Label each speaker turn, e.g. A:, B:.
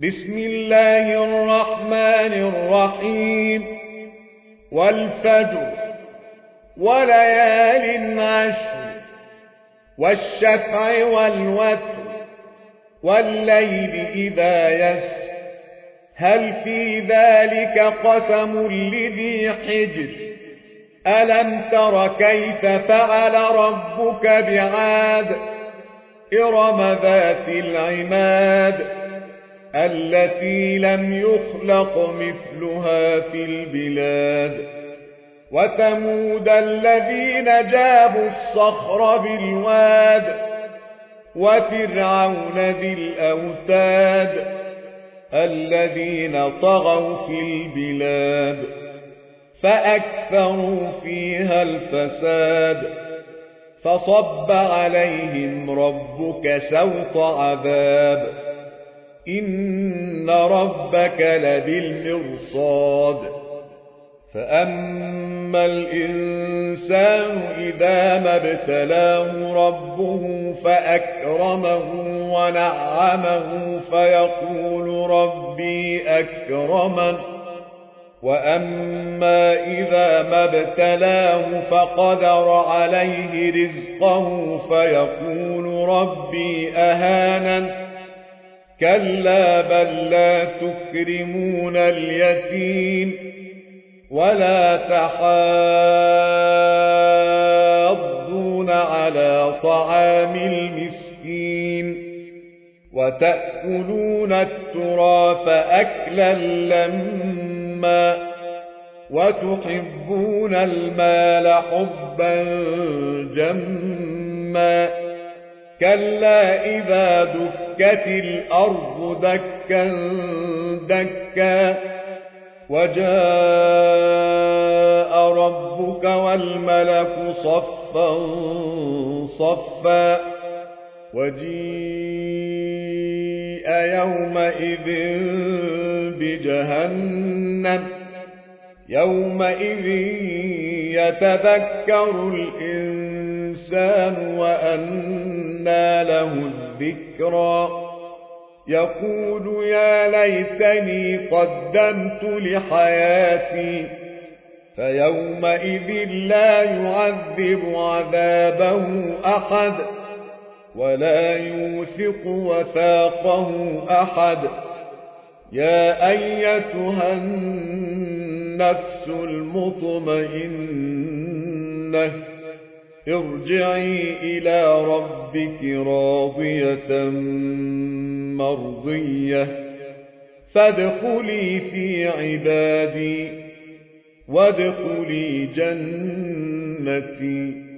A: بسم الله الرحمن الرحيم. والفجر وليال عشر والشفع والوتر والليل إذا يسر هل في ذلك قسم لذي حجر ألم تر كيف فعل ربك بعاد إرم ذات العماد التي لم يخلق مثلها في البلاد وثمود الذين جابوا الصخر بالواد وفرعون ذي الأوتاد الذين طغوا في البلاد فأكثروا فيها الفساد فصب عليهم ربك سوط عذاب إن ربك لبالمرصاد فأما الإنسان إذا ما ابتلاه ربه فأكرمه ونعمه فيقول ربي أكرمن وأما إذا ما ابتلاه فقدر عليه رزقه فيقول ربي أهانن كلا بل لا تكرمون اليتيم ولا تحاضون على طعام المسكين وتأكلون التراث أكلا لما وتحبون المال حبا جما كلا إذا دكت الأرض دكا دكا وجاء ربك والملك صفا صفا وجيء يومئذ بجهنم يومئذ يتذكر الإنسان وأنى له الذكرى يقول يا ليتني قدمت لحياتي فيومئذ لا يعذب عذابه أحد ولا يوثق وثاقه أحد يا أيتها النفس المطمئنة ارجعي إلى ربك راضية مرضية فادخلي في عبادي وادخلي جنتي.